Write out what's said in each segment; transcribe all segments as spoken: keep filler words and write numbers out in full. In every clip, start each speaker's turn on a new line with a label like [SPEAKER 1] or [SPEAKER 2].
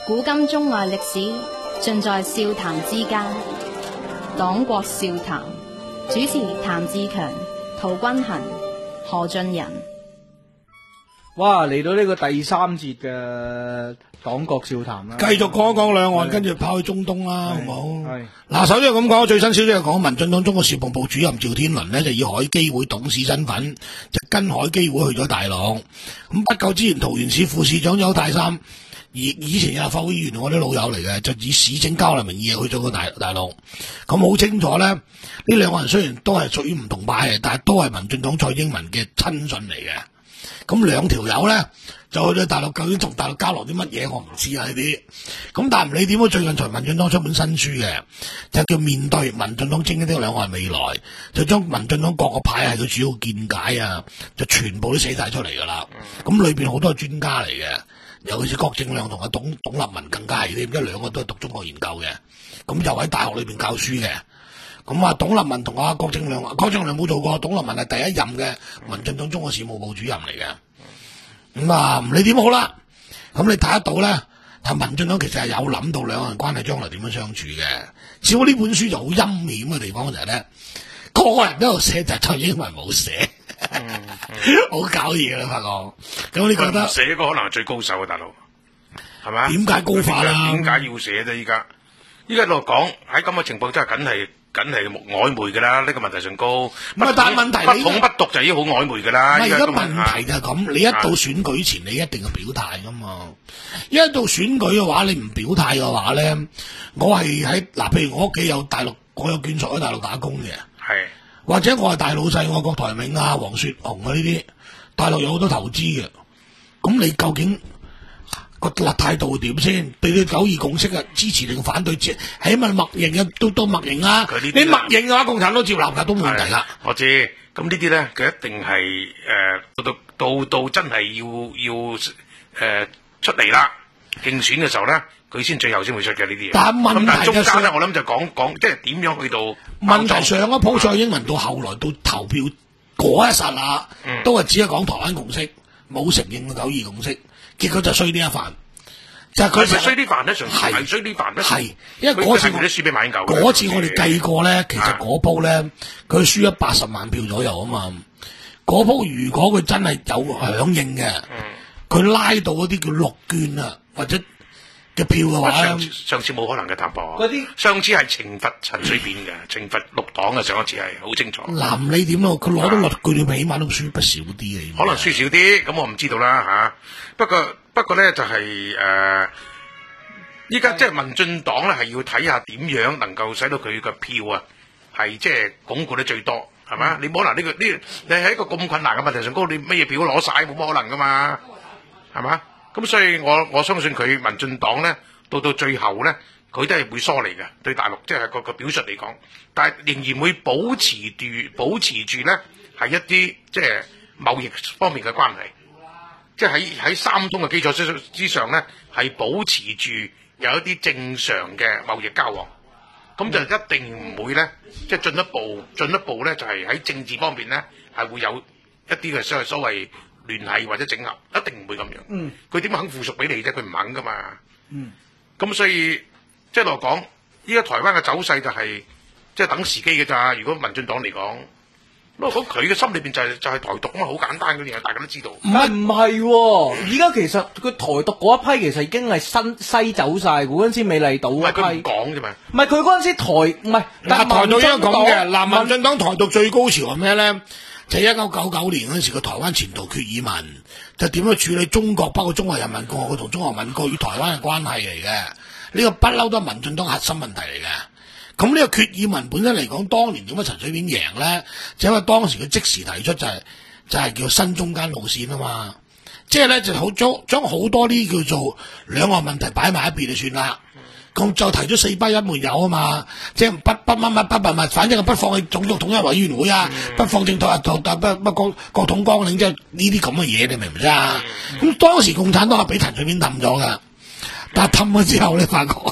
[SPEAKER 1] 古今中外歷史盡在笑談之間。黨國笑談，主持譚志強、陶君行、何俊仁。
[SPEAKER 2] 哇！嚟到呢個第三節嘅黨國笑談啦，
[SPEAKER 3] 繼續講一講兩岸，跟住跑去中東啦，好唔好？
[SPEAKER 2] 係
[SPEAKER 3] 嗱，首先咁講，最新消息係講民進黨中國事務部主任趙天麟呢，就以海基會董事身份，就跟海基會去咗大陸。咁不久之前，桃園市副市長邱太三，以以前立法會議員我啲老友嚟嘅，就以市政交流名義去咗個大大陸。咁好清楚咧，呢兩個人雖然都係屬於唔同派嘅，但係都係民進黨蔡英文嘅親信嚟嘅。咁兩條友咧就去咗大陸，究竟同大陸交流啲乜嘢，我唔知啊呢啲。咁但係唔理點，最近才民進黨出本新書嘅，就叫面對民進黨征的兩岸未來，就將民進黨各個派系嘅主要見解啊，就全部都寫晒出嚟噶啦。咁裏邊好多係專家嚟嘅，尤其是郭正亮同阿董董立文更加係添，因為兩個都係讀中國研究嘅，咁就喺大學裏邊教書嘅。咁啊，董立文同阿郭正亮，郭正亮冇做過，董立文係第一任嘅民進黨中國事務部主任嚟嘅。咁啊，唔理點好啦。咁你睇得到咧，係民進黨其實係有諗到兩岸關係將來點樣相處嘅。只不過呢本書就好陰險嘅地方就係咧，個個人都有寫，就係蔡英文冇寫，好、嗯嗯、搞嘢啦，發覺。咁你覺得
[SPEAKER 4] 寫個可能係最高手嘅大佬，係咪？
[SPEAKER 3] 點解高法啦？
[SPEAKER 4] 點解要寫啫？依家依家度講喺咁嘅情況真係緊係。梗係曖昧噶啦，呢、這個問題上高。唔係，但係問題不統不獨就已經好曖昧噶啦。
[SPEAKER 3] 唔係，而家問題就係咁，你一到選舉前，你一定要表態噶嘛。一到選舉嘅話，你唔表態嘅話咧，我係喺嗱，譬如我屋企有大陸，我有眷屬喺大陸打工嘅，係或者我係大老細，我郭台銘啊、黃雪紅啊呢啲，大陸有好多投資嘅。咁你究竟個立態度會點先？對佢九二共識啊，支持定反對？起碼默認嘅都都默認啊！你默認嘅話，共產黨接納噶都冇問題啦。
[SPEAKER 4] 我知，咁呢啲咧，佢一定係誒、呃、到到到真係要要誒、呃、出嚟啦，競選嘅時候咧，佢先最後先會出嘅呢啲嘢。
[SPEAKER 3] 但係問題
[SPEAKER 4] 但係中間咧，我諗就講講即係點樣去到
[SPEAKER 3] 問題上一鋪蔡英文到後來到投票嗰一剎那，嗯、都係只係講台灣共識，冇承認個九二共識。結果就衰呢一飯，就係佢
[SPEAKER 4] 衰呢飯咧，上次係衰呢飯咧，
[SPEAKER 3] 係因為嗰次
[SPEAKER 4] 我輸俾馬英九，
[SPEAKER 3] 嗰次我哋計過咧，其實嗰鋪咧佢輸咗八十萬票左右啊嘛。嗰鋪如果佢真係有響應嘅，佢、嗯、拉到嗰啲叫綠券啊或者嘅票嘅話，
[SPEAKER 4] 上次上次冇可能嘅踏步。嗰啲上次係懲罰陳水扁嘅，懲罰綠黨嘅上一次係好清楚。
[SPEAKER 3] 嗱，唔理點咯，佢攞到綠券，你起碼都輸不少啲嘅。
[SPEAKER 4] 可能輸少啲，咁我唔知道啦吓、啊。不過不過咧就係、是、誒，依家即係民進黨咧係要睇下點樣能夠使到佢嘅票啊係即係鞏固得最多，係嘛？嗯、你冇可能呢、這個呢？你喺一個咁困難嘅問題上高，你乜嘢票都攞晒，冇乜可能噶嘛？係嘛？咁所以我我相信佢民進黨咧，到到最後咧，佢都係會疏離嘅，對大陸即係個個表述嚟講，但係仍然會保持住保持住咧係一啲即係貿易方面嘅關係，即係喺喺三通嘅基礎之之上咧，係保持住有一啲正常嘅貿易交往，咁就一定唔會咧，即係進一步進一步咧就係喺政治方面咧係會有一啲嘅所謂所謂聯繫或者整合，一定唔會咁樣。嗯，佢點肯附屬俾你啫？佢唔肯噶嘛。嗯，咁所以即係嚟講，依家台灣嘅走勢就係即係等時機嘅咋。如果民進黨嚟講，不過佢嘅心裏邊就係、是、就係、是、台獨啊嘛，好簡單嗰啲嘢，大家都知道。
[SPEAKER 2] 唔係唔係，而家其實佢台獨嗰一批其實已經係新西走晒，嗰陣時美麗島嗰批。
[SPEAKER 4] 佢唔講啫嘛。
[SPEAKER 2] 唔係佢嗰陣時台唔係，但係
[SPEAKER 3] 台獨應該講嘅。嗱，民進黨台獨最高潮係咩咧？就係一九九九年嗰陣時個台灣前途決議文，就點樣處理中國包括中華人民共和國同中華民國與台灣嘅關係嚟嘅。呢、這個不嬲都係民進黨核心問題嚟嘅。咁呢個決議文本身嚟講，當年點解陳水扁贏咧？就因為當時佢即時提出就係、是、就係、是、叫新中間路線啊嘛。即係咧就好將將好多啲叫做兩岸問題擺埋一邊就算啦。咁就提出四不一沒有啊嘛，即係不不乜乜不不乜，反正係不放棄種族統一委員會啊，嗯、不放正台不不不國國統綱領，即係呢啲咁嘅嘢，你明唔明啫？咁、嗯、當時共產黨係俾陳水扁氹咗噶，但係氹咗之後你發覺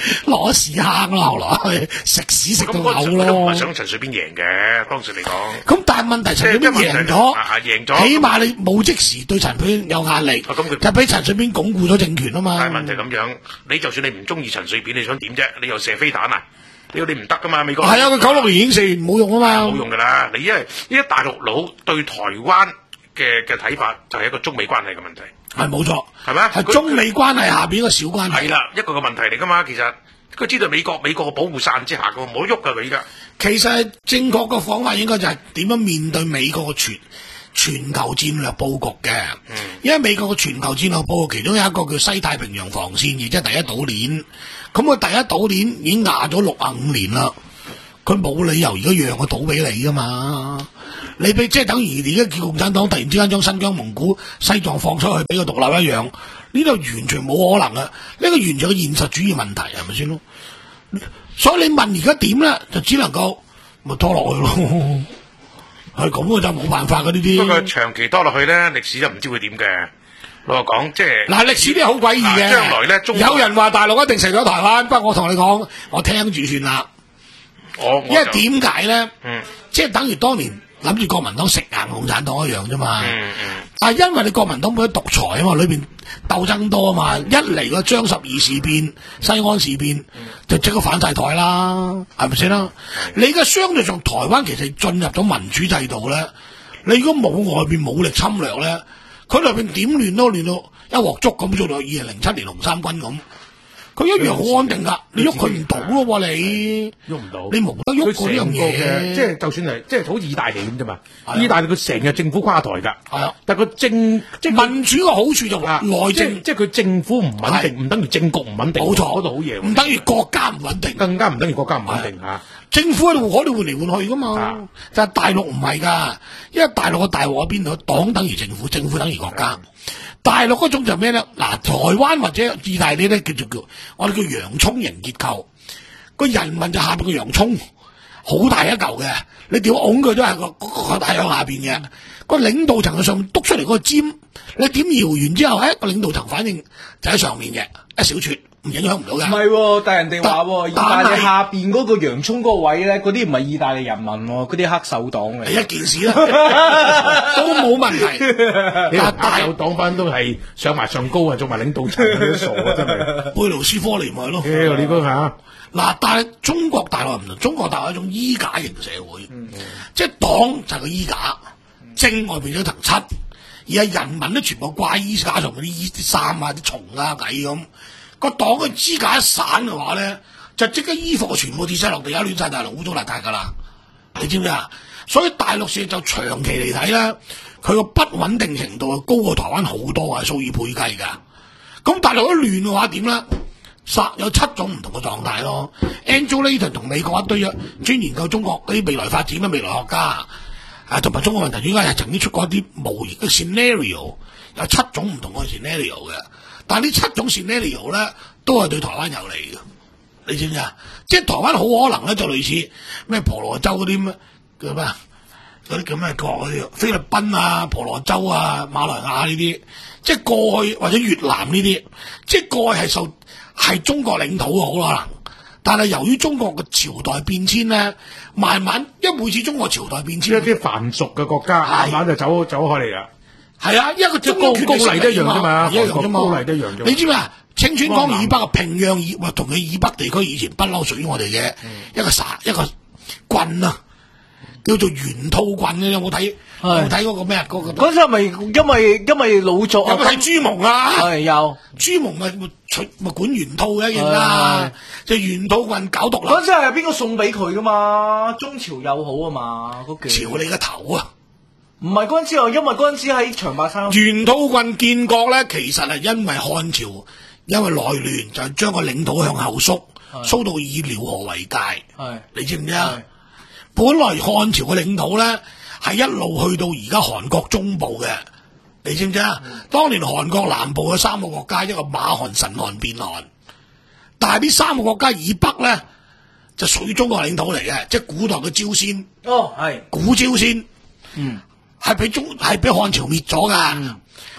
[SPEAKER 3] 攞屎坑咯，後來食屎食到
[SPEAKER 4] 咁嗰陣時
[SPEAKER 3] 嘔
[SPEAKER 4] 佢都唔係
[SPEAKER 3] 咯。
[SPEAKER 4] 想陳水扁贏嘅，當時嚟講。
[SPEAKER 3] 咁但係問題陳水扁贏咗，
[SPEAKER 4] 啊啊贏咗，
[SPEAKER 3] 起碼你冇即時對陳水扁有壓力，
[SPEAKER 4] 啊咁佢
[SPEAKER 3] 就俾陳水扁鞏固咗政權啊嘛。
[SPEAKER 4] 但係問題咁樣，你就算你唔中意陳水扁，你想點啫？你又射飛彈啊？你你唔得噶嘛？美國
[SPEAKER 3] 係啊，佢九六年已經射完冇用啊嘛。
[SPEAKER 4] 冇用噶啦！你因為呢啲大陸佬對台灣嘅嘅睇法就係一個中美關係嘅問題，
[SPEAKER 3] 係冇錯，
[SPEAKER 4] 係咪啊？
[SPEAKER 3] 係中美關係下邊一個小關係。
[SPEAKER 4] 係啦，一個個問題嚟噶嘛。其實佢知道美國美國嘅保護傘之下，佢冇得喐噶佢依家。
[SPEAKER 3] 其實正確嘅方法應該就係點樣面對美國嘅全全球戰略佈局嘅。
[SPEAKER 4] 嗯，
[SPEAKER 3] 因為美國嘅全球戰略佈局其中有一個叫西太平洋防線，亦即係第一島鏈。咁佢第一島鏈已經壓咗六啊五年啦，佢冇理由而家讓個島俾你噶嘛？你俾即係等於而家叫共產黨突然之間將新疆、蒙古、西藏放出去俾佢獨立一樣，呢度完全冇可能啊！呢個完全係現實主義問題，係咪先咯？所以你問而家點咧，就只能夠咪拖落去咯，係咁嘅就冇辦法嘅呢啲。
[SPEAKER 4] 不過長期多落去咧，歷史就唔知會點嘅。老實講，即係
[SPEAKER 3] 嗱，歷史啲好詭異嘅。
[SPEAKER 4] 將來咧，中國
[SPEAKER 3] 有人話大陸一定食咗台灣，不過我同你講，我聽住算啦。
[SPEAKER 4] 我
[SPEAKER 3] 因為點解咧？
[SPEAKER 4] 嗯，
[SPEAKER 3] 即係等於當年諗住國民黨食硬共產黨一樣啫嘛。
[SPEAKER 4] 嗯嗯，
[SPEAKER 3] 但係因為你國民黨冇得獨裁啊嘛，裏邊鬥爭多啊嘛，一嚟個張十二事變、西安事變，就即刻反晒台啦，係咪先啦？你而家相對上台灣其實進入咗民主制度咧，你如果冇外邊武力侵略咧，佢裏邊點亂都亂到一鑊粥咁，做到二零零七年紅三軍咁。佢一樣好安定噶，你喐佢唔到咯喎，你
[SPEAKER 2] 喐唔到，
[SPEAKER 3] 你冇得喐嗰樣
[SPEAKER 2] 佢成個嘅，
[SPEAKER 3] 嘢。
[SPEAKER 2] 即係就算係，即係好似意大利咁啫嘛。
[SPEAKER 3] 係啊
[SPEAKER 2] 意大利佢成日政府垮台㗎，
[SPEAKER 3] 係啊，
[SPEAKER 2] 但係佢政即係佢
[SPEAKER 3] 民主嘅好處就
[SPEAKER 2] 啊
[SPEAKER 3] 內政，
[SPEAKER 2] 即係即係佢政府唔穩定，唔等於政局唔穩定。
[SPEAKER 3] 冇錯
[SPEAKER 2] 嗰度好嘢喎，
[SPEAKER 3] 唔等於國家唔穩定。
[SPEAKER 2] 更加唔等於國家唔穩定嚇。
[SPEAKER 3] 政府喺度可以換嚟換去噶嘛，
[SPEAKER 2] 啊
[SPEAKER 3] 但係大陸唔係噶，因為大陸嘅大鑊喺邊度？黨等於政府，政府等於國家。大陸嗰種就咩咧？嗱，台灣或者意大利咧，叫做叫我哋叫洋葱型結構，個人民就下邊個洋葱，好大一嚿嘅，你點拱佢都係個個大向下邊嘅。個領導層嘅上面篤出嚟嗰個尖，你點搖完之後，誒個領導層反應就喺上面嘅一小撮，唔影響唔到嘅。
[SPEAKER 2] 唔係喎，但係人哋話喎，意
[SPEAKER 3] 但
[SPEAKER 2] 大利
[SPEAKER 3] 但係
[SPEAKER 2] 下邊嗰個洋葱嗰個位咧，嗰啲唔係意大利人民喎，嗰啲黑手黨嚟。
[SPEAKER 3] 係一件事啦，都冇問題。
[SPEAKER 2] 你
[SPEAKER 3] 但係
[SPEAKER 2] 話有黨班都係上埋上高啊，做埋領導層嗰啲傻啊，真係。
[SPEAKER 3] 貝盧斯科尼咪係咯。
[SPEAKER 2] 屌你嗰下，
[SPEAKER 3] 嗱，但係中國大陸唔同，中國大陸係一種衣架型社會，即係黨就係個衣架，正外邊有層漆，而係人民咧全部掛衣架上嗰啲衣啲衫啊、啲蟲啊、蟻咁。個黨嘅支架一散嘅話咧，就即刻衣服全部跌晒落地，一亂晒大陸污糟邋遢噶啦，你知唔知啊？所以大陸市就長期嚟睇咧，佢個不穩定程度係高過台灣好多啊，數以倍計噶。咁大陸一亂嘅話點咧？殺有七種唔同嘅狀態咯。Andrew Layton 同美國一堆啊，專研究中國嗰啲未來發展嘅未來學家啊，同埋中國問題，點解係曾經出過一啲模擬嘅 scenario，有七種唔同嘅 scenario 嘅。但係呢七種 scenario 咧，都係對台灣有利嘅，你知唔知啊？即係台灣好可能咧，就類似咩婆羅洲嗰啲咩叫咩嗰啲叫咩國嗰啲菲律賓啊、婆羅洲啊、馬來亞呢啲，即係過去或者越南呢啲，即係過去係受係中國領土嘅好可能，但係由於中國嘅朝代變遷咧，慢慢因為每次中國朝代變遷，
[SPEAKER 2] 一啲藩屬嘅國家慢慢就走走開嚟啦。
[SPEAKER 3] 係啊，一個
[SPEAKER 2] 即係高高麗都一樣啫嘛，
[SPEAKER 3] 一樣啫嘛，
[SPEAKER 2] 高麗都一樣啫嘛。
[SPEAKER 3] 你知唔知啊？清川江以北嘅平壤以或同佢以北地區以前不嬲屬於我哋嘅一個省一個郡啊，叫做元兔郡嘅，有冇睇？有冇睇嗰個咩啊？嗰個
[SPEAKER 2] 嗰陣係咪因為因為老作
[SPEAKER 3] 有冇睇朱蒙啊？
[SPEAKER 2] 係有
[SPEAKER 3] 朱蒙咪咪咪管元兔嘅一樣啦，就元兔郡搞獨立。
[SPEAKER 2] 嗰陣係邊個送俾佢噶嘛？中朝友好啊嘛，嗰句
[SPEAKER 3] 朝你個頭啊！
[SPEAKER 2] 唔係嗰陣時啊，因為嗰陣時喺長白山。
[SPEAKER 3] 元兔郡建國咧，其實係因為漢朝因為內亂，就係將個領土向後縮，縮到以遼河為界。
[SPEAKER 2] 係
[SPEAKER 3] 你知唔知啊？本來漢朝嘅領土咧係一路去到而家韓國中部嘅，你知唔知啊？嗯、當年韓國南部嘅三個國家，一個馬韓、辰韓、弁韓，但係呢三個國家以北咧就屬於中國領土嚟嘅，即係古代嘅朝鮮。
[SPEAKER 2] 哦，係
[SPEAKER 3] 古朝鮮，
[SPEAKER 2] 嗯。
[SPEAKER 3] 係俾中係俾漢朝滅咗噶，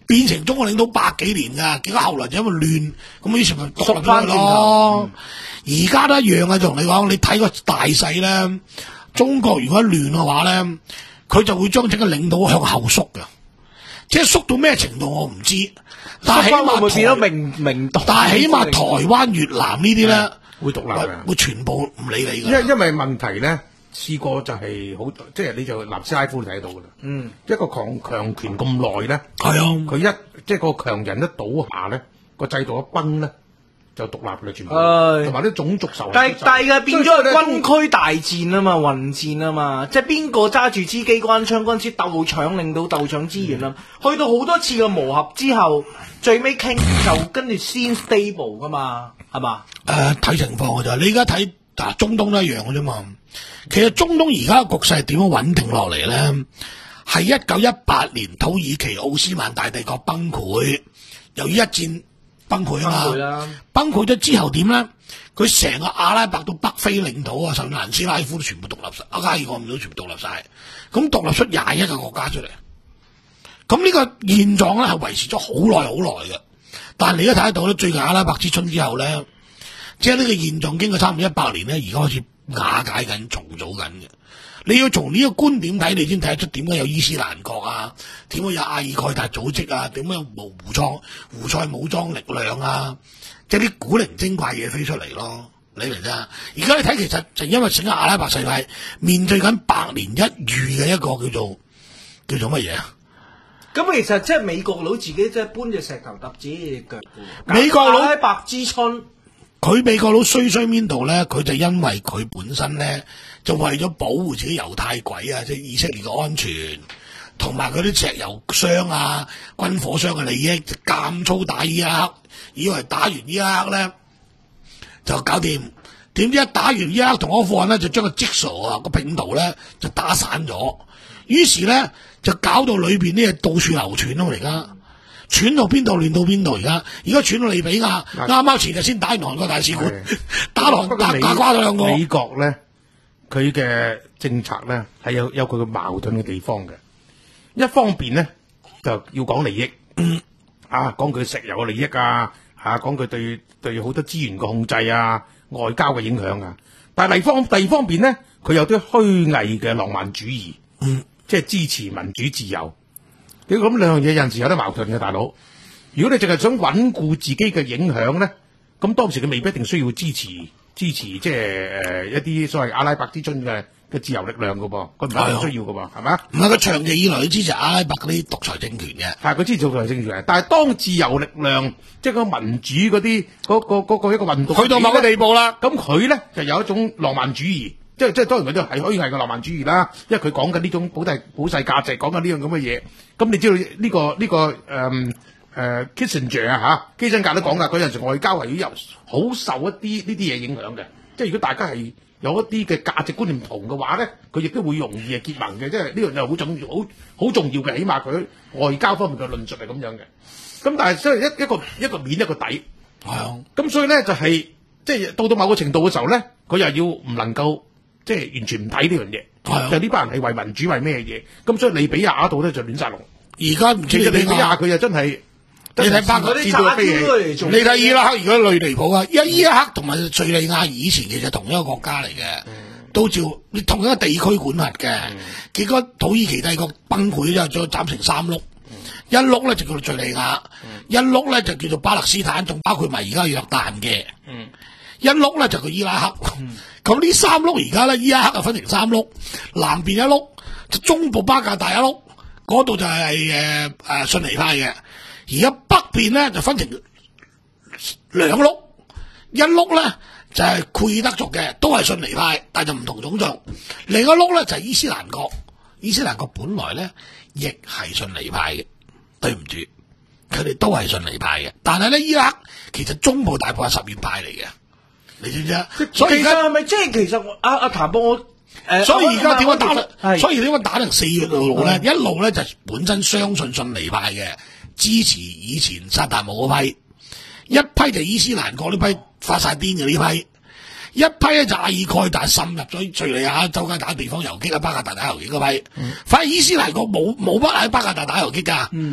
[SPEAKER 3] 變成中國領土百幾年噶，結果後來就因為亂，咁於是咪獨立
[SPEAKER 2] 翻
[SPEAKER 3] 咗咯。而家都一樣啊，就同你講，你睇個大勢咧，中國如果亂嘅話咧，佢就會將整個領土向後縮嘅，即係縮到咩程度我唔知，但係起碼
[SPEAKER 2] 會唔會變咗明明代？
[SPEAKER 3] 但係起碼台灣、越南呢啲咧
[SPEAKER 4] 會獨立嘅，
[SPEAKER 3] 會全部唔理你嘅。
[SPEAKER 4] 因因為問題咧，試過就係好，即係你就南斯拉夫你睇到噶啦。
[SPEAKER 2] 嗯，
[SPEAKER 4] 一個強強權咁耐咧，
[SPEAKER 3] 係啊，
[SPEAKER 4] 佢一即係個強人一倒下咧，個制度一崩咧，就獨立啦，全部。
[SPEAKER 2] 係
[SPEAKER 4] 同埋啲種族仇恨。
[SPEAKER 2] 但但係變咗係軍區大戰啊嘛，混戰啊嘛，即係邊個揸住支機關槍嗰陣時鬥搶，令到鬥搶資源啦。嗯、去到好多次嘅磨合之後，最尾傾就跟住先 stable 噶嘛，係嘛？
[SPEAKER 3] 誒、呃，睇情況嘅就係你而家睇嗱中東都一樣嘅啫嘛。其實中東而家嘅局勢係點樣穩定落嚟咧？係一九一八年土耳其奧斯曼大帝國崩潰，由於一戰崩潰啊嘛。崩潰啦！崩潰咗之後點咧？佢成個阿拉伯到北非領土啊，甚至南斯拉夫都全部獨立晒，阿加爾各唔到全部獨立晒，咁獨立出廿一個國家出嚟。咁呢個現狀咧係維持咗好耐好耐嘅。但係你而家睇得到咧，最近阿拉伯之春之後咧，即係呢個現狀經過差唔多一百年咧，而家開始瓦解緊、重組緊嘅。你要從呢個觀點睇，你先睇得出點解有伊斯蘭國啊，點解有阿爾蓋達組織啊，點解有胡創胡塞武裝力量啊，即係啲古靈精怪嘢飛出嚟咯。你明唔明啊？而家你睇其實就因為整個阿拉伯世界面對緊百年一遇嘅一個叫做叫做乜嘢啊？
[SPEAKER 2] 咁其實即係美國佬自己即係搬隻石頭揼自己嘅腳嘅。
[SPEAKER 3] 美國佬
[SPEAKER 2] 阿拉伯之春，
[SPEAKER 3] 佢美國佬衰衰邊度咧？佢就因為佢本身咧，就為咗保護自己猶太鬼啊，即係以色列嘅安全，同埋嗰啲石油商啊、軍火商嘅利益，就監粗打伊拉克，以為打完伊拉克咧就搞掂。點知一打完伊拉克同阿富汗咧，就將個 jigsaw 啊個拼圖咧就打散咗。於是咧就搞到裏邊啲嘢到處流傳咯，而家傳到邊度亂到邊度，而家而家傳到利比亞，啱啱前日先打完韓國大使館，打落打打瓜咗兩個。
[SPEAKER 4] 美國咧，佢嘅政策咧係有有佢嘅矛盾嘅地方嘅。一方面咧就要講利益，嗯、啊講佢石油嘅利益啊，嚇講佢對對好多資源嘅控制啊，外交嘅影響啊。但係另一方第二方面咧，佢有啲虛偽嘅浪漫主義。嗯，即係支持民主自由，你咁兩樣嘢有陣時有得矛盾嘅，大佬。如果你淨係想穩固自己嘅影響咧，咁當時佢未必一定需要支持支持即係誒、呃、一啲所謂阿拉伯之春嘅嘅自由力量噶噃，佢唔係一定需要噶噃，係咪？
[SPEAKER 3] 唔係佢長期以來都支持阿拉伯嗰啲獨裁政權嘅，
[SPEAKER 4] 係佢支持獨裁政權嘅。但係當自由力量即係個民主嗰啲嗰個嗰、嗰個一個運動
[SPEAKER 3] 去到某個地步啦，
[SPEAKER 4] 咁佢咧就有一種浪漫主義。即係即係當然佢都係虛偽嘅浪漫主義啦，因為佢講緊呢種普世普世價值，講緊呢樣咁嘅嘢。咁你知道呢、呢個呢、呢個誒誒、呃呃、Kissinger 啊嚇，基辛格都講㗎，佢有陣時外交係要由好受一啲呢啲嘢影響嘅。即係如果大家係有一啲嘅價值觀念唔同嘅話咧，佢亦都會容易係結盟嘅。即係呢樣就好重要，好好重要嘅。起碼佢外交方面嘅論述係咁樣嘅。咁但係所以一一個一個面一個底，係啊。咁所以咧就係、是、即係到到某個程度嘅時候咧，佢又要唔能夠。即係完全唔睇呢樣嘢，就呢班人係為民主為咩嘢？咁所以利比亞嗰度咧就亂晒龍。而家唔知利比亞佢又真係，你睇巴嗰啲炸飛起，你睇伊拉克如果累離譜啊！因為伊拉克同埋敘利亞以前其實同一個國家嚟嘅，嗯、都照你同一個地區管轄嘅。嗯、結果土耳其帝國崩潰之後，再斬成三碌，嗯、一碌咧就叫做敘利亞，嗯、一碌咧就叫做巴勒斯坦，仲包括埋而家約旦嘅。嗯一碌咧就叫伊拉克，咁呢、嗯、三碌而家咧伊拉克就分成三碌，南邊一碌，就中部巴格達一碌，嗰度就係誒誒遜尼派嘅，而家北邊咧就分成兩碌，一碌咧就係庫爾德族嘅，都係遜尼派，但係就唔同種族，另一碌咧就係伊斯蘭國，伊斯蘭國本來咧亦係遜尼派嘅，對唔住，佢哋都係遜尼派嘅，但係咧伊拉克其實中部大部分係什葉派嚟嘅。你知唔知啊？所以而家係咪即係其實阿阿譚博我誒，所以而家點解打？所以點解打成四月路咧？一路咧就本身相信遜尼派嘅，支持以前薩達姆嗰批；一批就伊斯蘭國呢批發晒癲嘅呢批；一批咧就阿爾蓋達滲入咗敘利亞周街打地方遊擊啊，巴格達打遊擊嗰批。嗯、反而伊斯蘭國冇冇乜喺巴格達打遊擊㗎。嗯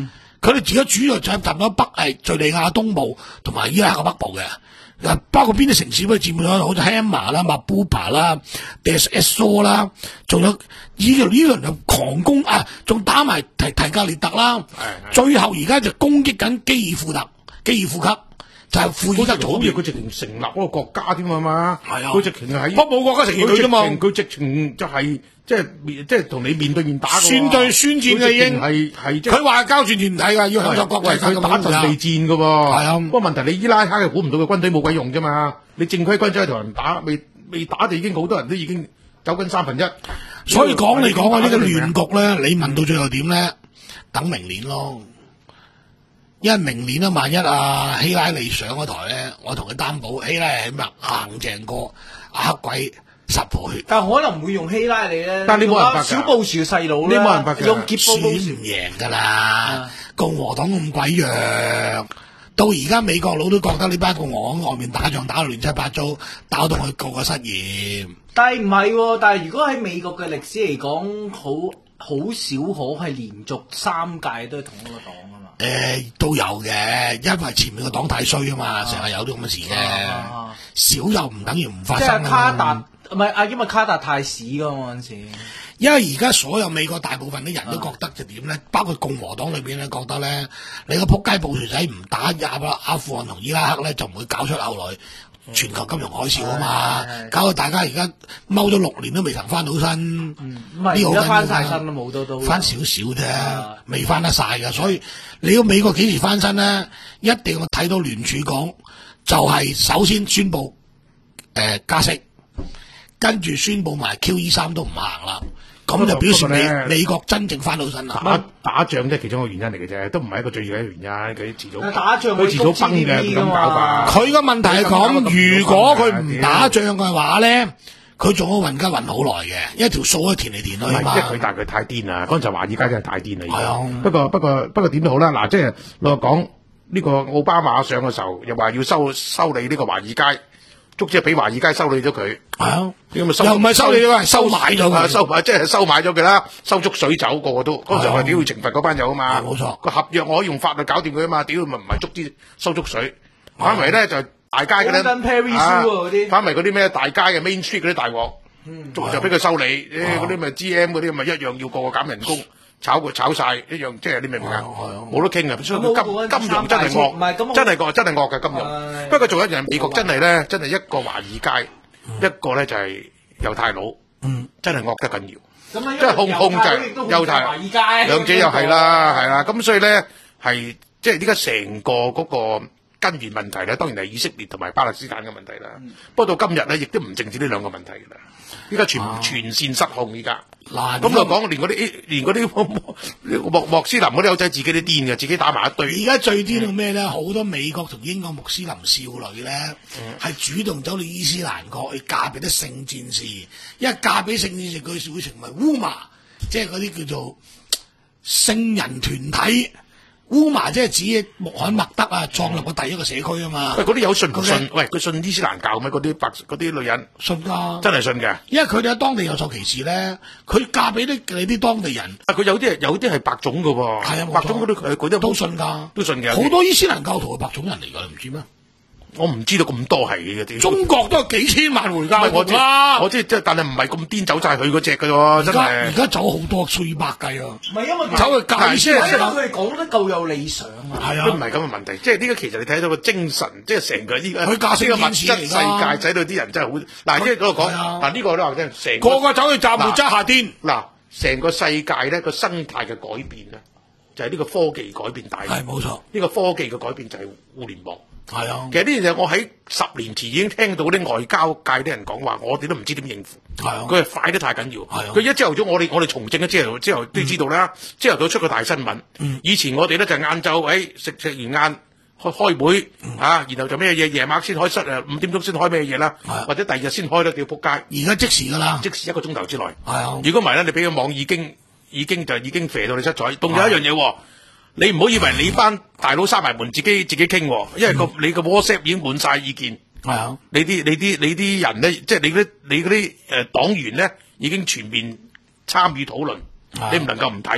[SPEAKER 3] 佢哋自己主要就係佔咗北係敍利亞東部同埋伊拉克北部嘅。包括邊啲城市都佔咗，好似 Hama 啦、馬布巴啦、Deir ez-Zor 啦，仲有呢輪呢輪就狂攻啊，仲打埋提提格列特啦，最後而家就攻擊緊基爾庫特、基爾庫克，就係庫爾德左邊。
[SPEAKER 4] 佢直情成立嗰個國家添啊嘛，
[SPEAKER 3] 係啊，
[SPEAKER 4] 佢直情係
[SPEAKER 3] 北部國家成員嚟啫嘛，
[SPEAKER 4] 佢直情就係即係即係同你面對面打。
[SPEAKER 3] 宣對宣戰嘅已經係係，佢話交戰團體㗎，要享受國際法。
[SPEAKER 4] 佢打陣地戰㗎喎，係啊。不過問題你伊拉克又估唔到佢軍隊冇鬼用啫嘛，你正規軍隊同人打，未未打就已經好多人都已經走緊三分一。
[SPEAKER 3] 所以講嚟講啊，呢個亂局咧，你問到最後點咧？等明年咯。因為明年啊，萬一啊希拉里上嗰台咧，我同佢擔保希拉里起碼硬淨過黑鬼十倍。
[SPEAKER 2] 但係可能唔會用希拉里咧，
[SPEAKER 4] 但係你冇辦法㗎，
[SPEAKER 2] 小布殊細佬
[SPEAKER 4] 你冇辦法㗎，
[SPEAKER 2] 用傑波布殊
[SPEAKER 3] 唔贏㗎啦。共和黨咁鬼弱，到而家美國佬都覺得呢班共和黨外面打仗打到亂七八糟，打到佢個個失業。
[SPEAKER 2] 但係唔係喎？但係如果喺美國嘅歷史嚟講，好好少可係連續三屆都係同一個黨啊嘛。
[SPEAKER 3] 誒、呃、都有嘅，因為前面個黨太衰啊嘛，成日有啲咁嘅事嘅。啊、少又唔等於唔發生。即係
[SPEAKER 2] 卡達唔係啊，因為卡達太屎㗎嘛嗰陣時。
[SPEAKER 3] 因為而家所有美國大部分啲人都覺得就點咧，包括共和黨裏邊咧覺得咧，你個仆街布殊仔唔打入阿富汗同伊拉克咧，就唔會搞出後來全球金融海嘯啊嘛，搞到大家而家踎咗六年都未曾翻到身。
[SPEAKER 2] 嗯，唔係而家翻晒身都冇到到。
[SPEAKER 3] 翻少少啫，未翻得晒㗎，所以你要美國幾時翻身咧？一定要睇到聯儲講，就係、是、首先宣布誒、呃、加息，跟住宣布埋 Q E 三都唔行啦。咁就表示美美國真正翻到身啦。
[SPEAKER 4] 打打仗即係其中一個原因嚟嘅啫，都唔係一個最主要嘅原因。佢遲早
[SPEAKER 2] 打仗
[SPEAKER 4] 佢遲早崩嘅咁搞法。
[SPEAKER 3] 佢個問題係講，如果佢唔打仗嘅話咧，佢仲可以運家運好耐嘅，一條數都填嚟填去嘛。
[SPEAKER 4] 即係佢但係佢太癲啦，剛才華爾街真係太癲啦。係啊。不過不過不過點都好啦，嗱，即係老實講呢個奧巴馬上嘅時候，又話要收收你呢個華爾街。足之係俾華爾街收理咗佢，係啊，又唔
[SPEAKER 3] 係收理咗，係收買咗佢，
[SPEAKER 4] 收買即係收買咗佢啦，收足水走個個都，嗰陣時話屌要懲罰嗰班友啊嘛，
[SPEAKER 3] 冇錯，
[SPEAKER 4] 個合約我可以用法律搞掂佢啊嘛，屌咪唔係足之收足水，反為咧就大街嘅咧，反為嗰啲咩大街嘅 Main Street 嗰啲大鑊，就就俾佢收理，嗰啲咪 G M 嗰啲咪一樣要個個減人工。炒佢炒晒一樣，即係你明唔明啊？冇得傾啊！所以金金融真係惡，真係惡，真係惡嘅金融。不過仲有一樣，美國真係咧，真係一個華爾街，一個咧就係猶太佬，真係惡得緊要。即係控控制猶太，兩者又係啦，係啦。咁所以咧係即係而家成個嗰個根源問題咧，當然係以色列同埋巴勒斯坦嘅問題啦。不過到今日咧，亦都唔淨止呢兩個問題㗎啦。依家全全線失控，依家咁就講，連嗰啲連嗰啲莫莫斯林嗰啲友仔自己都癲嘅，自己打埋一堆。
[SPEAKER 3] 而家最癲到咩咧？好多美國同英國穆斯林少女咧，係、嗯、主動走到伊斯蘭國去嫁俾啲聖戰士，因為嫁俾聖戰士佢會成為烏麻，即係嗰啲叫做聖人團體。烏麻即係指穆罕默德啊，創立嘅第一個社區啊嘛。
[SPEAKER 4] 喂，嗰啲有信唔信？喂，佢信伊斯蘭教咩？嗰啲白嗰啲女人
[SPEAKER 3] 信㗎，
[SPEAKER 4] 真係信嘅。
[SPEAKER 3] 因為佢哋喺當地有受歧視咧，佢嫁俾啲你啲當地人。
[SPEAKER 4] 啊，佢有啲係有啲係白種㗎喎。
[SPEAKER 3] 係啊，
[SPEAKER 4] 白種嗰啲佢嗰啲
[SPEAKER 3] 都信㗎，
[SPEAKER 4] 都信嘅。
[SPEAKER 3] 好多伊斯蘭教徒係白種人嚟㗎，你唔知咩？
[SPEAKER 4] 我唔知道咁多係嘅啲。
[SPEAKER 3] 中國都有幾千萬回教徒啦。
[SPEAKER 4] 我知即係，但係唔係咁癲走晒佢嗰隻㗎喎，真係。
[SPEAKER 3] 而家走好多數百計啊！
[SPEAKER 2] 唔係因為
[SPEAKER 3] 走去教伊斯蘭教，
[SPEAKER 2] 佢哋講得夠有理想啊。
[SPEAKER 3] 係啊，
[SPEAKER 4] 都唔係咁嘅問題。即係呢個其實你睇到個精神，即係成個呢個
[SPEAKER 3] 佢教識
[SPEAKER 4] 呢個物質世界，使到啲人真係好。嗱，即係嗰度講，嗱呢個都話聽，成
[SPEAKER 3] 個個走去集會揸下癲。
[SPEAKER 4] 嗱，成個世界咧個生態嘅改變咧，就係呢個科技改變大。
[SPEAKER 3] 係冇錯，
[SPEAKER 4] 呢個科技嘅改變就係互聯網。
[SPEAKER 3] 係啊，
[SPEAKER 4] 其實呢樣嘢我喺十年前已經聽到啲外交界啲人講話，我哋都唔知點應付。係啊，佢係快得太緊要。係啊，佢一朝頭早我哋我哋從政咗之後之後都知道啦。朝頭早出個大新聞。嗯，以前我哋咧就晏晝誒食食完晏開開會啊，然後就咩嘢夜晚先開室誒五點鐘先開咩嘢啦，或者第二日先開得叫仆街。而家即時㗎啦，即時一個鐘頭之內。係啊，如果唔係咧，你俾個網已經已經就已經肥到你七彩。仲有一樣嘢喎。你唔好以為你班大佬閂埋門自己自己傾，因為個你個 WhatsApp 已經滿晒意見。係啊，你啲你啲你啲人咧，即係你啲你嗰啲誒黨員咧，已經全面參與討論。你唔能夠唔睇。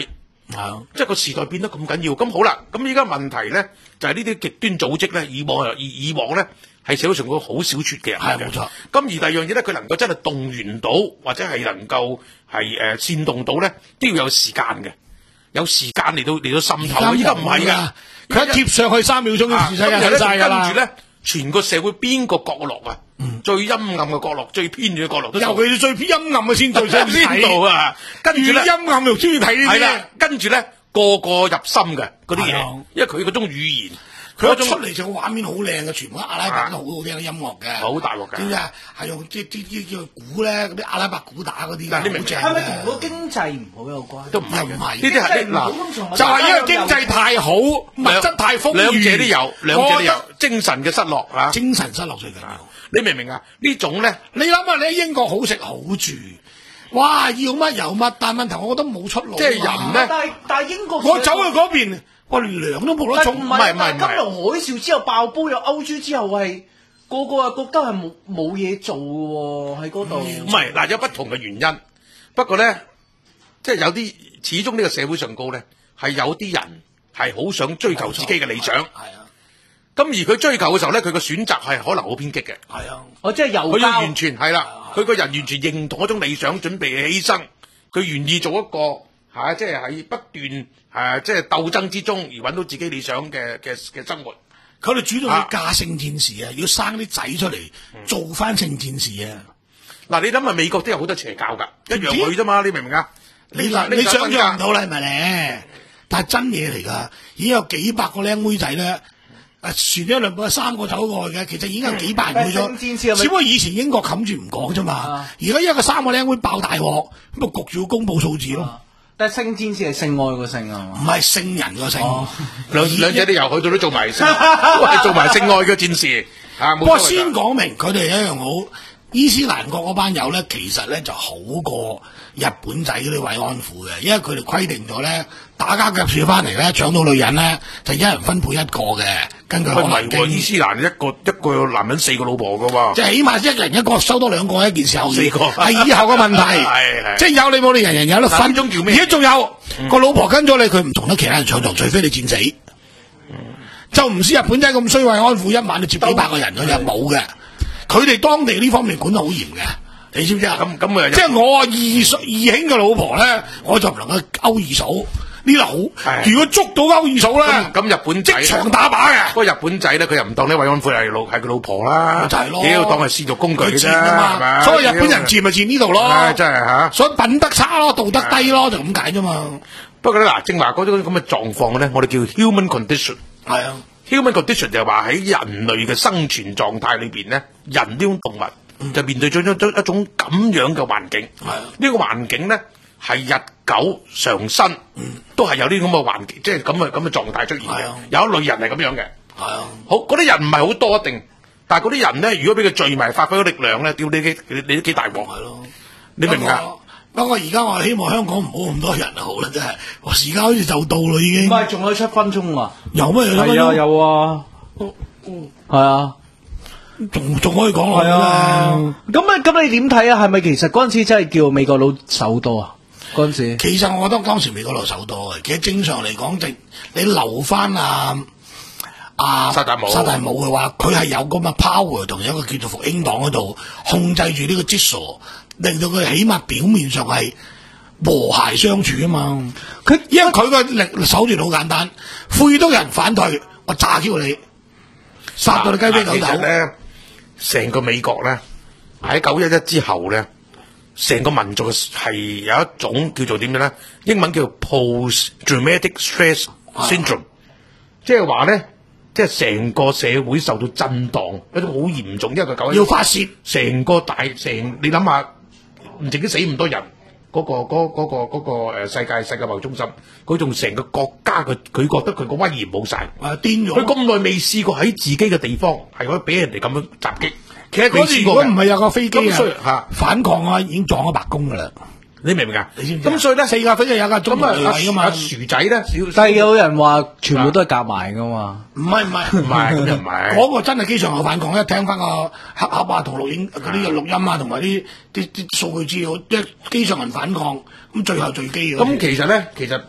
[SPEAKER 3] 啊，
[SPEAKER 4] 即係個時代變得咁緊要。咁好啦，咁依家問題咧就係呢啲極端組織咧，以往以以往咧係社會上個好少撮嘅人嚟嘅。
[SPEAKER 3] 係冇錯。
[SPEAKER 4] 咁而第二樣嘢咧，佢能夠真係動員到或者係能夠係誒煽動到咧，都要有時間嘅，有時間嚟到嚟到滲透。依家唔係㗎，
[SPEAKER 3] 佢一貼上去三秒鐘嘅世界睇晒㗎啦。
[SPEAKER 4] 跟住咧，全個社會邊個角落啊，嗯、最陰暗嘅角落、最偏遠嘅角落都，
[SPEAKER 3] 尤其是最偏陰暗嘅先最想睇
[SPEAKER 4] 到啊！跟住咧，
[SPEAKER 3] 陰暗又中意睇呢啲。
[SPEAKER 4] 係啦，跟住咧個個入心嘅嗰啲嘢，因為佢嗰種語言。
[SPEAKER 3] 佢一出嚟就個畫面好靚嘅，全部阿拉伯都好好聽嘅音樂嘅，
[SPEAKER 4] 好大鑊嘅。
[SPEAKER 3] 點解係用即啲啲叫鼓咧？嗰啲阿拉伯鼓打嗰啲，
[SPEAKER 4] 嗱，你明唔明？
[SPEAKER 2] 係咪同個經濟唔好有關？
[SPEAKER 3] 都唔係唔係，
[SPEAKER 4] 呢啲係嗱，
[SPEAKER 3] 就係因為經濟太好，物質太豐裕，
[SPEAKER 4] 兩者都有，兩者都有，精神嘅失落啊！
[SPEAKER 3] 精神失落最緊要。
[SPEAKER 4] 你明唔明啊？呢種咧，
[SPEAKER 3] 你諗下，你喺英國好食好住，哇，要乜有乜，但問題我覺得冇出路。
[SPEAKER 4] 即係人咧，
[SPEAKER 2] 但係但係英國，
[SPEAKER 3] 我走去嗰邊。我連糧都冇得種，
[SPEAKER 2] 唔係唔係金融海嘯之後爆煲，有歐豬之後係個個啊覺得係冇冇嘢做喎喺嗰度。
[SPEAKER 4] 唔係嗱，有不同嘅原因。不過咧，即係有啲始終呢個社會上高咧，係有啲人係好想追求自己嘅理想。係啊。咁而佢追求嘅時候咧，佢嘅選擇係可能好偏激嘅。係啊。
[SPEAKER 2] 我即係有
[SPEAKER 4] 佢要完全係啦，佢個人完全認同嗰種理想，準備犧牲，佢願意做一個。係、啊，即係喺不斷誒、啊，即係鬥爭之中而揾到自己理想嘅嘅嘅生活。
[SPEAKER 3] 佢哋主動要嫁聖戰士啊，要生啲仔出嚟、嗯、做翻聖戰士啊！嗱、
[SPEAKER 4] 啊，你諗下美國都有好多邪教㗎，一樣去啫嘛，你明唔明啊？
[SPEAKER 3] 你嗱，你想象唔到啦，係咪咧？但係真嘢嚟㗎，已經有幾百個僆妹仔咧，誒，船一兩個三個走過去嘅，其實已經有幾百人去咗。聖戰士係咪？只不過以前英國冚住唔講啫嘛，而家一個三個僆妹爆大鑊，咁咪焗住要公佈數字咯。啊，
[SPEAKER 2] 但係聖戰士係性愛個性啊嘛，
[SPEAKER 3] 唔係聖人個性，
[SPEAKER 4] 兩兩者都有，去到都做埋，都係做埋性愛嘅戰士。啊，
[SPEAKER 3] 不過先講明，佢哋一樣好，伊斯蘭國嗰班友咧，其實咧就好過日本仔嗰啲慰安婦嘅，因為佢哋規定咗咧，打家劫舍翻嚟咧，搶到女人咧，就一人分配一個嘅。根據可能經，
[SPEAKER 4] 伊斯蘭一個一個男人四個老婆噶喎，
[SPEAKER 3] 即係起碼一人一個，收多兩個一件事後，
[SPEAKER 4] 四個
[SPEAKER 3] 係以後嘅問題。係係，即係有你冇你，人人有得分。
[SPEAKER 4] 種叫咩？
[SPEAKER 3] 而家仲有個、嗯、老婆跟咗你，佢唔同得其他人搶床，除非你戰死。嗯、就唔似日本仔咁衰，慰安婦一晚就接幾百個人嗰日冇嘅。佢哋當地呢方面管得好嚴嘅，你知唔知啊？咁咁啊，即係我二叔二兄嘅老婆咧，我就唔能夠勾二嫂。呢度好，如果捉到勾二嫂咧，
[SPEAKER 4] 咁日本仔
[SPEAKER 3] 即場打靶嘅。
[SPEAKER 4] 不過日本仔咧，佢又唔當呢慰安婦係老係佢老婆啦，
[SPEAKER 3] 就係咯，
[SPEAKER 4] 屌當係私族工具啫
[SPEAKER 3] 嘛。所以日本人賤咪賤呢度咯，
[SPEAKER 4] 真係嚇。
[SPEAKER 3] 所以品德差咯，道德低咯，就咁解啫嘛。
[SPEAKER 4] 不過咧嗱，正話嗰種咁嘅狀況咧，我哋叫 human condition。係啊 ，human condition 就係話喺人類嘅生存狀態裏邊咧，人呢種動物、嗯、就面對咗一種咁樣嘅環境。係啊，呢個環境咧係日久常新，嗯、都係有啲咁嘅環境，即係咁嘅咁嘅狀態出現嘅。有一類人係咁樣嘅。係啊，好嗰啲人唔係好多一定，但係嗰啲人咧，如果俾佢聚埋發揮咗力量咧，屌你幾你都幾大鑊係咯。你明唔明啊？
[SPEAKER 3] 不過而家我希望香港唔好咁多人好啦，真係。我時間好似就到啦已經。
[SPEAKER 2] 唔係，仲有七分鐘啊？
[SPEAKER 3] 有咩？有
[SPEAKER 2] 係啊，有啊。
[SPEAKER 3] 哦，嗯，
[SPEAKER 2] 係啊，
[SPEAKER 3] 仲仲可以講落去啊。
[SPEAKER 2] 咁啊，咁你點睇啊？係咪其實嗰陣時真係叫美國佬首多啊？嗰陣時，
[SPEAKER 3] 其實我覺得當時美國佬首多嘅。其實正常嚟講，就你留翻啊啊
[SPEAKER 4] 薩達姆
[SPEAKER 3] 薩達姆嘅話，佢係有咁嘅 power 同一個叫做復興黨嗰度控制住呢個質素，令到佢起碼表面上係和諧相處啊嘛。佢因為佢個力手段好簡單，悔多人反對，我炸 Q 你，殺到你雞飛狗走。
[SPEAKER 4] 咧，成個美國咧喺九一一之後咧，成個民族係有一種叫做點樣咧？英文叫 post-traumatic stress syndrome，即係話咧，即係成個社會受到震盪，一種好嚴重，因為佢九一一
[SPEAKER 3] 要發泄，
[SPEAKER 4] 成個大成，你諗下，唔淨止死咁多人。嗰、那個嗰嗰、那個嗰、那個那個、世界世界貿易中心，佢仲成個國家佢佢覺得佢個威嚴冇晒，
[SPEAKER 3] 啊癲咗！
[SPEAKER 4] 佢咁耐未試過喺自己嘅地方係可以俾人哋咁樣襲擊。
[SPEAKER 3] 其實嗰時如果唔係有個飛機
[SPEAKER 4] 啊
[SPEAKER 3] 反抗啊，已經撞咗白宮噶啦。
[SPEAKER 4] 你明唔明啊？
[SPEAKER 3] 你知唔知？
[SPEAKER 4] 咁所以咧，
[SPEAKER 3] 四架飛機有架中國嚟噶嘛？
[SPEAKER 4] 阿薯仔咧，
[SPEAKER 2] 但係有人話全部都係夾埋噶嘛？
[SPEAKER 3] 唔係唔係
[SPEAKER 4] 唔係咁又唔係。
[SPEAKER 3] 嗰個真係機場有反抗，一聽翻個黑盒啊同錄影嗰啲錄音啊，同埋啲啲啲數據資料，即係機上人反抗，咁最後墜機嘅。
[SPEAKER 4] 咁其實咧，其實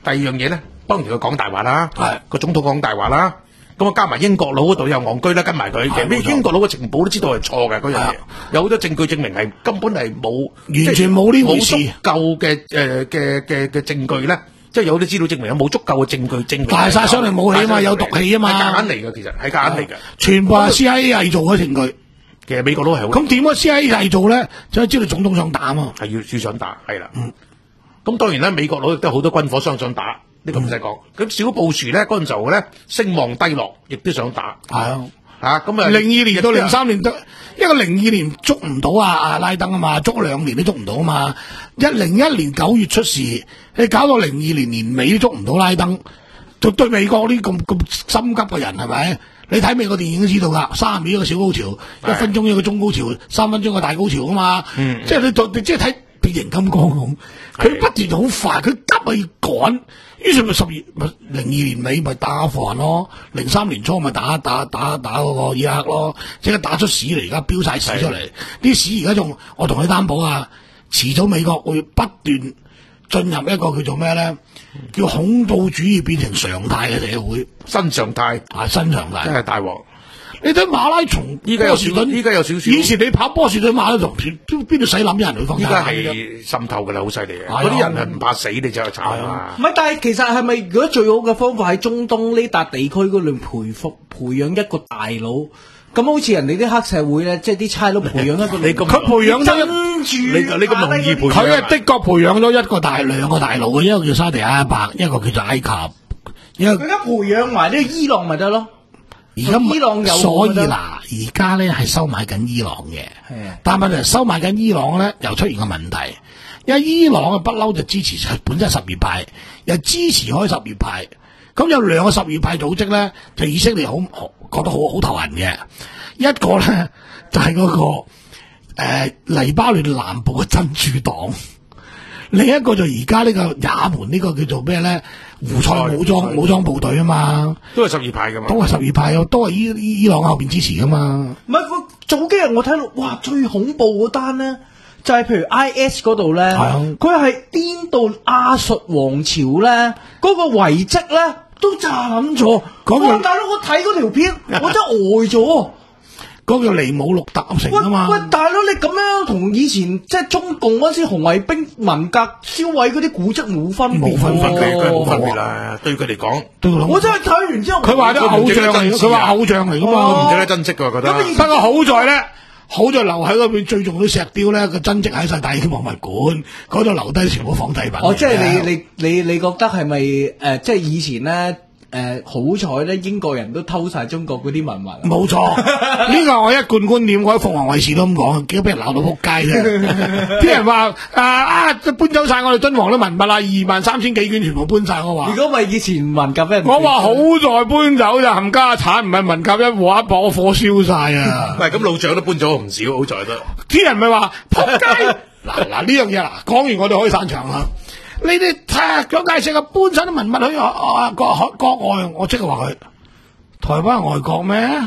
[SPEAKER 4] 二樣嘢咧，當然佢講大話啦，
[SPEAKER 3] 係
[SPEAKER 4] 個總統講大話啦。咁啊，加埋英國佬嗰度又戇居啦，跟埋佢。其實咩英國佬嘅情報都知道係錯嘅嗰樣嘢，有好多證據證明係根本係冇，
[SPEAKER 3] 完全冇呢回事，
[SPEAKER 4] 冇足夠嘅誒嘅嘅嘅證據咧，即係有啲資料證明有冇足夠嘅證據證明。
[SPEAKER 3] 大殺傷力武器啊嘛，有毒氣啊嘛，
[SPEAKER 4] 係夾硬嚟嘅，其實係夾硬嚟嘅，
[SPEAKER 3] 全部係 C I A 偽造嘅證據。
[SPEAKER 4] 其實美國佬係好
[SPEAKER 3] 咁點解 C I A 偽造咧？就係知道總統想打啊嘛，
[SPEAKER 4] 係要要想打，係啦。咁當然啦，美國佬亦都好多軍火商想打。呢個唔使講，咁小布殊咧嗰陣時候咧聲望低落，亦都想打，
[SPEAKER 3] 係啊，
[SPEAKER 4] 嚇咁啊，
[SPEAKER 3] 零二年到零三年都，一個零二年捉唔到啊阿拉登啊嘛，捉兩年都捉唔到啊嘛，一零一年九月出事，你搞到零二年年尾都捉唔到拉登，就對美國呢咁咁心急嘅人係咪？你睇美國電影都知道㗎，三十秒一個小高潮，一分鐘一個中高潮，三分鐘一個大高潮啊嘛，嗯、即係你你即係睇變形金剛咁，佢不斷好快，佢急啊要趕。於是咪十月咪零二年尾咪打阿富汗咯，零三年初咪打打打打嗰個伊拉克咯，即刻打出屎嚟，而家飆晒屎出嚟，啲屎而家仲我同你擔保啊，遲早美國會不斷進入一個叫做咩咧，叫恐怖主義變成常態嘅社會，
[SPEAKER 4] 新常態
[SPEAKER 3] 啊新常態，
[SPEAKER 4] 真係大鑊。
[SPEAKER 3] 你睇馬拉松，
[SPEAKER 4] 依家有少，依家有少少。
[SPEAKER 3] 以前你跑波士頓馬拉松，邊邊度使諗人去放？
[SPEAKER 4] 依家係滲透㗎啦，好犀利嘅。嗰啲人係唔怕死，你就係慘啊！
[SPEAKER 2] 唔係，但係其實係咪如果最好嘅方法喺中東呢笪地區嗰度培復培養一個大佬？咁好似人哋啲黑社會咧，即係啲差佬培養一個，
[SPEAKER 3] 你咁佢培養得
[SPEAKER 2] 跟住
[SPEAKER 4] 你你咁容易培養，
[SPEAKER 3] 佢係的確培養咗一個大兩個大佬嘅，一個叫沙地阿拉伯，一個叫做埃及，一個
[SPEAKER 2] 佢而家培養埋呢個伊朗咪得咯。
[SPEAKER 3] 而家
[SPEAKER 2] 伊朗有，
[SPEAKER 3] 所以嗱，而家咧係收買緊伊朗嘅，但問題收買緊伊朗咧又出現個問題，因為伊朗嘅不嬲就支持本身十月派，又支持開十月派，咁有兩個十月派組織咧，就以色列好覺得好好頭痕嘅，一個咧就係、是、嗰、那個誒、呃、黎巴嫩南部嘅真主黨。另一個就而家呢個也門呢個叫做咩咧？胡塞武裝武裝部隊啊嘛，
[SPEAKER 4] 都係十二派噶嘛，
[SPEAKER 3] 都係十二派，都係伊伊朗後邊支持噶嘛。
[SPEAKER 2] 唔係，早幾日我睇到，哇！最恐怖嗰單咧，就係、是、譬如 I S 嗰度咧，佢係顛到亞述王朝咧，嗰、那個遺跡咧都炸冧咗。哇！大佬，我睇嗰條片，我真係呆咗。
[SPEAKER 3] 嗰個叫尼姆錄特城啊嘛！
[SPEAKER 2] 喂，大佬，你咁樣同以前即係中共嗰時紅衛兵文革燒毀嗰啲古蹟冇分別，
[SPEAKER 3] 冇分別，
[SPEAKER 4] 佢冇分別啦。對佢嚟講，
[SPEAKER 2] 我真係睇完之後，
[SPEAKER 3] 佢話啲偶像嚟，佢話偶像嚟噶嘛，
[SPEAKER 4] 唔值得珍惜㗎，覺得。
[SPEAKER 3] 不過好在咧，好在留喺嗰邊最重要啲石雕咧，個真跡喺晒大英博物館嗰度留低全部仿製品。
[SPEAKER 2] 哦，即係你你你你覺得係咪誒？即係以前咧？誒、呃，好彩咧，英國人都偷晒中國嗰啲文物。冇
[SPEAKER 3] 錯，呢個我一貫觀點，我喺鳳凰衛視都咁講，結果俾人鬧到仆街啫。啲人話啊啊，搬走晒我哋敦煌啲文物啦，二萬三千幾件全部搬晒。我話，
[SPEAKER 2] 如果唔係以前文革俾人，
[SPEAKER 3] 我話好在搬走就冚家產，唔係文革一鑊一把火燒晒啊！
[SPEAKER 4] 唔係咁，老蔣都搬咗唔少，好在都。
[SPEAKER 3] 啲人咪話仆街。嗱嗱呢樣嘢嗱，講完我哋可以散場啦。你哋睇蔣介石啊，搬晒啲文物去啊啊國海國外，我即刻話佢台灣外國咩？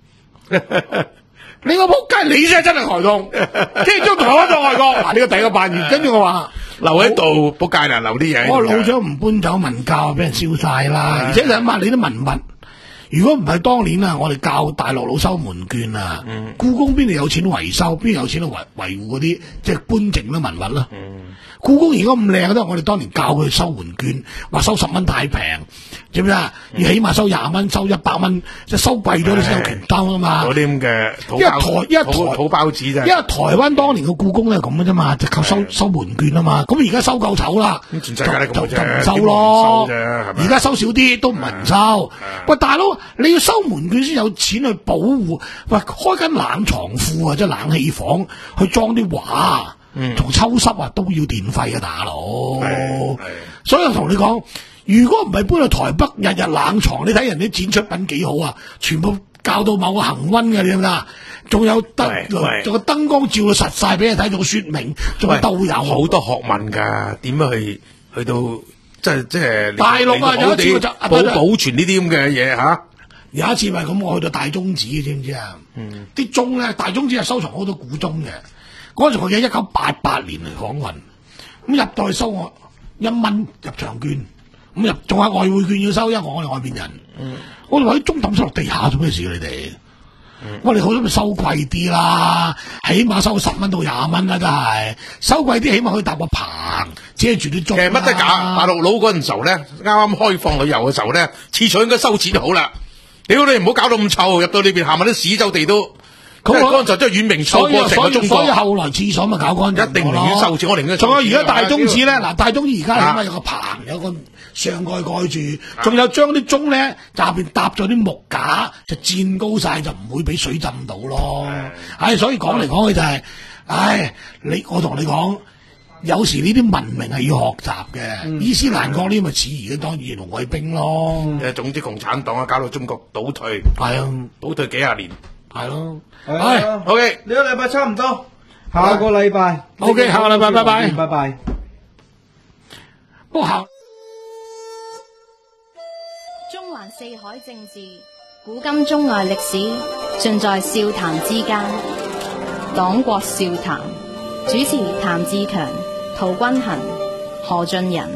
[SPEAKER 3] 你個仆街，你先係真係台獨，即係將台灣當外國。嗱，呢個第一個扮演，跟住我話
[SPEAKER 4] 留喺度仆街啦，留啲嘢。
[SPEAKER 3] 我老蔣唔搬走文教，俾人燒晒啦。而且你諗下，你啲文物，如果唔係當年啊，我哋教大陸佬收門券啊，嗯、故宮邊度有錢維修，邊有錢去維維護嗰啲即係官剩嘅文物啦。嗯故宮而家咁靚都係我哋當年教佢收門券，話收十蚊太平，知唔知啊？要起碼收廿蚊，收一百蚊，即係收貴咗你先有權收啊嘛。
[SPEAKER 4] 嗰啲咁嘅，
[SPEAKER 3] 因為台因為台
[SPEAKER 4] 土包子啫。因
[SPEAKER 3] 為台灣當年嘅故宮咧係咁嘅啫嘛，就靠收收門券啊嘛。咁而家收夠醜啦，
[SPEAKER 4] 咁全世界都咁
[SPEAKER 3] 就唔收咯。而家收少啲都唔係唔收。喂，大佬，你要收門券先有錢去保護。喂，開緊冷藏庫啊，即係冷氣房去裝啲畫。嗯，同抽濕啊都要電費啊，大佬。所以我同你講，如果唔係搬去台北，日日冷藏，你睇人啲展出品幾好啊，全部校到某個恒溫嘅，你知唔知啊？仲有燈，仲有燈光照到實晒俾你睇，仲說明，仲有豆油，
[SPEAKER 4] 好多學問噶，點樣去去到即係即係
[SPEAKER 3] 大陸啊？有一次就
[SPEAKER 4] 保保存呢啲咁嘅嘢吓。
[SPEAKER 3] 有一次咪咁，我去到大鐘寺，知唔知啊？嗯，啲鐘咧，大鐘寺係收藏好多古鐘嘅。嗰陣我記得一九八八年嚟訪問，咁入到去收我一蚊入場券， 咁入仲有外匯券要收，因為我哋外邊人，嗯、我哋話啲鐘抌咗落地下做咩事你哋？嗯、我哋好想收貴啲啦，起碼收十蚊到廿蚊啦，真係收貴啲，起碼可以搭個棚遮住啲鐘。其
[SPEAKER 4] 實乜都假，大陸佬嗰陣時候咧，啱啱開放旅遊嘅時候咧，廁所應該收錢就好啦。屌你唔好搞到咁臭，入到裏邊行埋啲屎周地都。咁嗰陣時真係遠明錯過成個中國。
[SPEAKER 3] 所以後來廁所咪搞乾淨，
[SPEAKER 4] 一定寧願收錢，我寧願。
[SPEAKER 3] 仲有而家大宗祠咧，嗱大宗祠而家起碼有個棚，有個上蓋蓋住，仲有將啲鐘咧下邊搭咗啲木架，就墊高晒，就唔會俾水浸到咯。唉，所以講嚟講去就係，唉，你我同你講，有時呢啲文明係要學習嘅。伊斯蘭國呢咪似而家當然紅衛兵咯。
[SPEAKER 4] 誒，總之共產黨啊，搞到中國倒退，
[SPEAKER 3] 係啊，
[SPEAKER 4] 倒退幾廿年。
[SPEAKER 3] 係咯，
[SPEAKER 2] 係
[SPEAKER 4] OK，
[SPEAKER 2] 呢個禮拜差唔多，下個禮拜
[SPEAKER 3] OK，下個禮拜拜拜，
[SPEAKER 2] 拜拜。
[SPEAKER 3] 不過下
[SPEAKER 1] 中環四海政治，古今中外歷史，盡在笑談之間。黨國笑談，主持譚志強、陶君行、何俊仁。